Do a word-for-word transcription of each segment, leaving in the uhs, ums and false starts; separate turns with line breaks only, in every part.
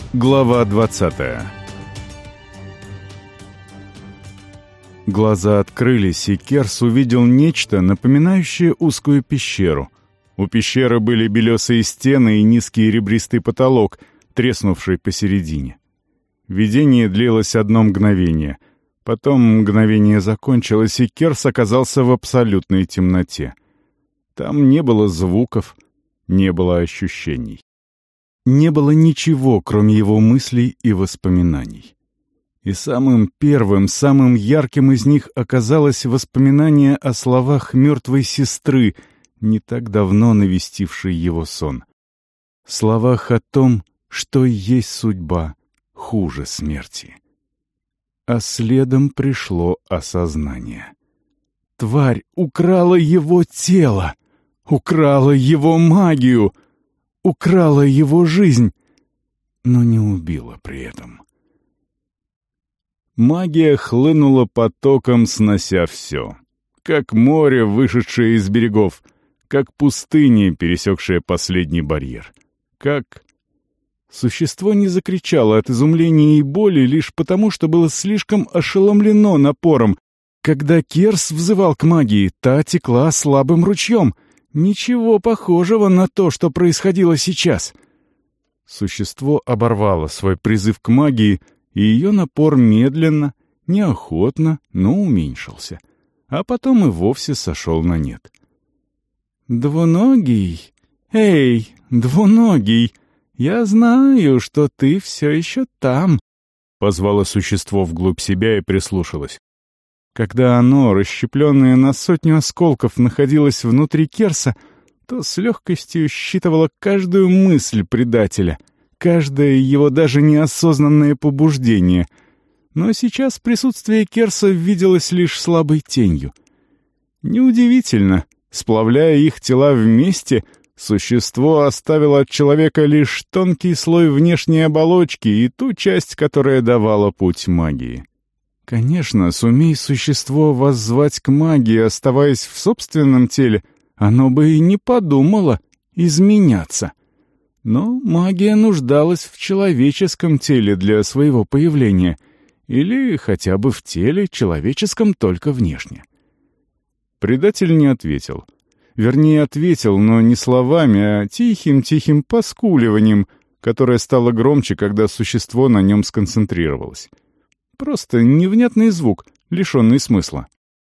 Глава двадцатая. Глаза открылись, и Керс увидел нечто, напоминающее узкую пещеру. У пещеры были белесые стены и низкий ребристый потолок, треснувший посередине. Видение длилось одно мгновение. Потом мгновение закончилось, и Керс оказался в абсолютной темноте. Там не было звуков, не было ощущений. Не было ничего, кроме его мыслей и воспоминаний. И самым первым, самым ярким из них оказалось воспоминание о словах мертвой сестры, не так давно навестившей его сон. Словах о том, что есть судьба хуже смерти. А следом пришло осознание. Тварь украла его тело, украла его магию, украла его жизнь, но не убила при этом. Магия хлынула потоком, снося все. Как море, вышедшее из берегов, как пустыня, пересекшая последний барьер. Как... Существо не закричало от изумления и боли лишь потому, что было слишком ошеломлено напором. Когда Керс взывал к магии, та текла слабым ручьем. Ничего похожего на то, что происходило сейчас. Существо оборвало свой призыв к магии, и ее напор медленно, неохотно, но уменьшился. А потом и вовсе сошел на нет. «Двуногий! Эй, двуногий! Я знаю, что ты все еще там!» — позвало существо вглубь себя и прислушалось. Когда оно, расщепленное на сотню осколков, находилось внутри Керса, то с легкостью считывало каждую мысль предателя, каждое его даже неосознанное побуждение. Но сейчас присутствие Керса виделось лишь слабой тенью. Неудивительно, сплавляя их тела вместе, существо оставило от человека лишь тонкий слой внешней оболочки и ту часть, которая давала путь магии. Конечно, сумей существо воззвать к магии, оставаясь в собственном теле, оно бы и не подумало изменяться. Но магия нуждалась в человеческом теле для своего появления, или хотя бы в теле человеческом только внешне. Предатель не ответил. Вернее, ответил, но не словами, а тихим-тихим поскуливанием, которое стало громче, когда существо на нем сконцентрировалось. Просто невнятный звук, лишенный смысла.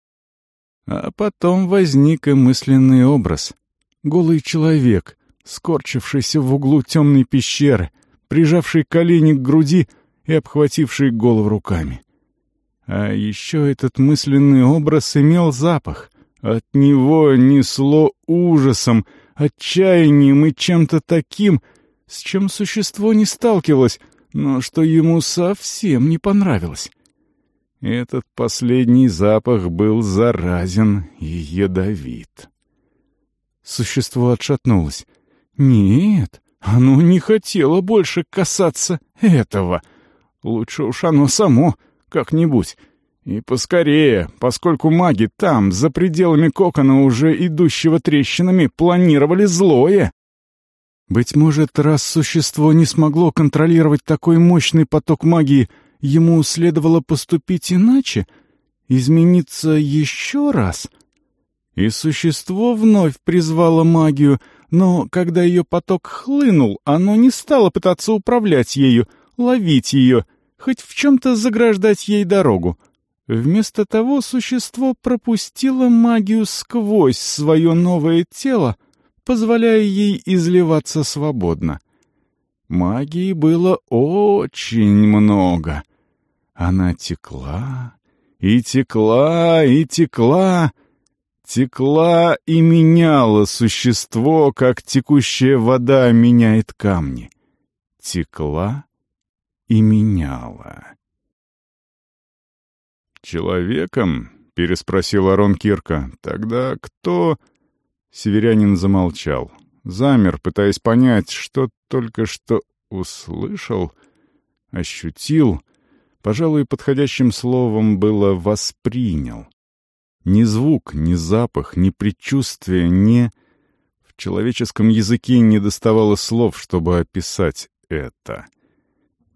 А потом возник и мысленный образ. Голый человек, скорчившийся в углу темной пещеры, прижавший колени к груди и обхвативший голову руками. А еще этот мысленный образ имел запах. От него несло ужасом, отчаянием и чем-то таким, с чем существо не сталкивалось, но что ему совсем не понравилось. Этот последний запах был заразен и ядовит. Существо отшатнулось. Нет, оно не хотело больше касаться этого. Лучше уж оно само, как-нибудь. И поскорее, поскольку маги там, за пределами кокона, уже идущего трещинами, планировали злое. Быть может, раз существо не смогло контролировать такой мощный поток магии, ему следовало поступить иначе, измениться еще раз. И существо вновь призвало магию, но когда ее поток хлынул, оно не стало пытаться управлять ею, ловить ее, хоть в чем-то заграждать ей дорогу. Вместо того существо пропустило магию сквозь свое новое тело, позволяя ей изливаться свободно. Магии было очень много. Она текла, и текла, и текла, текла и меняла существо, как текущая вода меняет камни. Текла и меняла. «Человеком?» — переспросил Арон Кирка. «Тогда кто...» Северянин замолчал. Замер, пытаясь понять, что только что услышал, ощутил. Пожалуй, подходящим словом было «воспринял». Ни звук, ни запах, ни предчувствие, ни... В человеческом языке не доставало слов, чтобы описать это.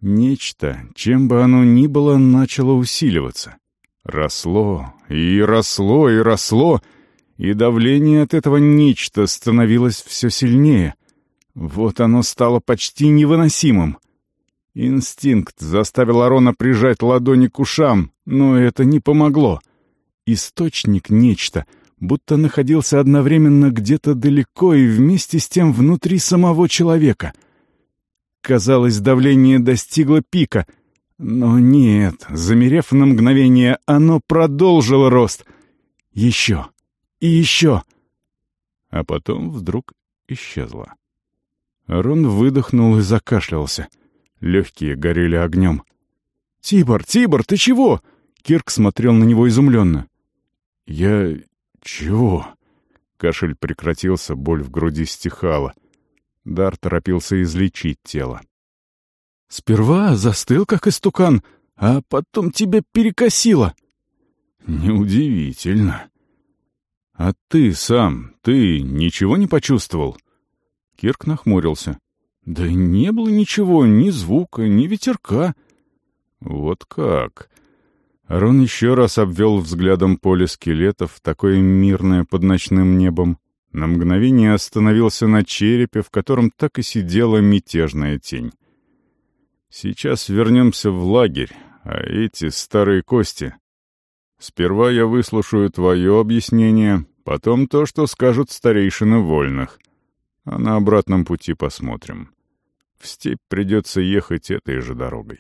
Нечто, чем бы оно ни было, начало усиливаться. Росло, и росло, и росло, и давление от этого нечто становилось все сильнее. Вот оно стало почти невыносимым. Инстинкт заставил Арона прижать ладони к ушам, но это не помогло. Источник нечто будто находился одновременно где-то далеко и вместе с тем внутри самого человека. Казалось, давление достигло пика, но нет, замерев на мгновение, оно продолжило рост. Еще и еще. А потом вдруг исчезло. Арон выдохнул и закашлялся. Легкие горели огнем. «Тибор, Тибор, ты чего?» Кирк смотрел на него изумленно. «Я... чего?» Кашель прекратился, боль в груди стихала. Дар торопился излечить тело. «Сперва застыл, как истукан, а потом тебя перекосило». «Неудивительно. А ты сам, ты ничего не почувствовал?» Кирк нахмурился. «Да не было ничего, ни звука, ни ветерка». «Вот как?» Арон еще раз обвел взглядом поле скелетов, такое мирное под ночным небом. На мгновение остановился на черепе, в котором так и сидела мятежная тень. «Сейчас вернемся в лагерь, а эти старые кости... Сперва я выслушаю твое объяснение, потом то, что скажут старейшины вольных. А на обратном пути посмотрим. В степь придется ехать этой же дорогой».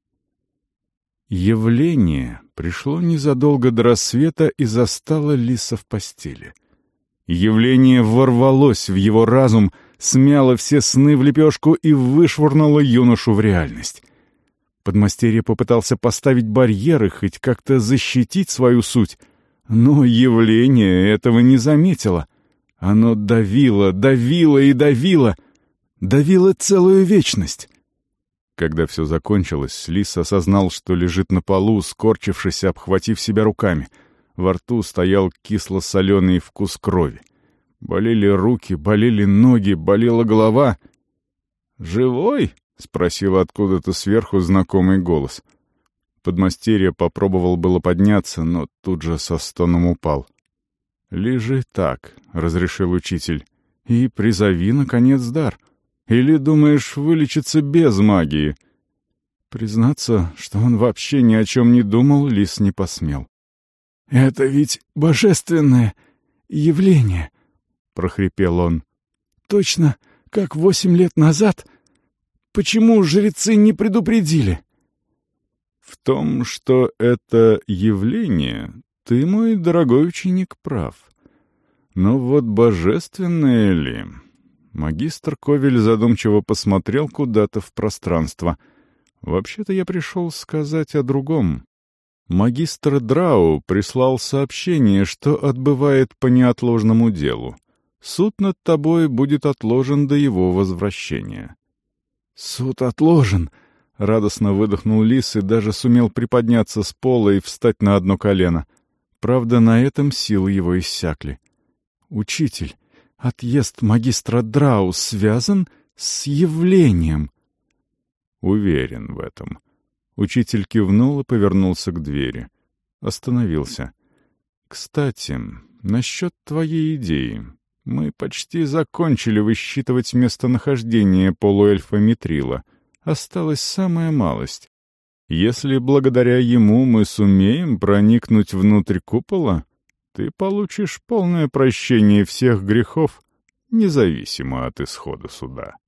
Явление пришло незадолго до рассвета и застало Лиса в постели. Явление ворвалось в его разум, смяло все сны в лепешку и вышвырнуло юношу в реальность. Подмастерье попытался поставить барьеры, хоть как-то защитить свою суть, но явление этого не заметило. Оно давило, давило и давило, давило целую вечность. Когда все закончилось, Лис осознал, что лежит на полу, скорчившись, обхватив себя руками. Во рту стоял кисло-соленый вкус крови. Болели руки, болели ноги, болела голова. «Живой?» — спросил откуда-то сверху знакомый голос. Подмастерье попробовал было подняться, но тут же со стоном упал. «Лежи так», — разрешил учитель, — «и призови, наконец, дар. Или думаешь вылечиться без магии?» Признаться, что он вообще ни о чем не думал, Лис не посмел. «Это ведь божественное явление», — прохрипел он. «Точно, как восемь лет назад. Почему жрецы не предупредили?» «В том, что это явление, ты, мой дорогой ученик, прав. Но вот божественное ли...» Магистр Ковель задумчиво посмотрел куда-то в пространство. «Вообще-то я пришел сказать о другом. Магистр Драу прислал сообщение, что отбывает по неотложному делу. Суд над тобой будет отложен до его возвращения». «Суд отложен!» — радостно выдохнул Лис и даже сумел приподняться с пола и встать на одно колено. Правда, на этом силы его иссякли. «Учитель, отъезд магистра Драу связан с явлением». «Уверен в этом». Учитель кивнул и повернулся к двери. Остановился. «Кстати, насчет твоей идеи. Мы почти закончили высчитывать местонахождение полуэльфа Митрила. Осталась самая малость. Если благодаря ему мы сумеем проникнуть внутрь купола, ты получишь полное прощение всех грехов, независимо от исхода суда».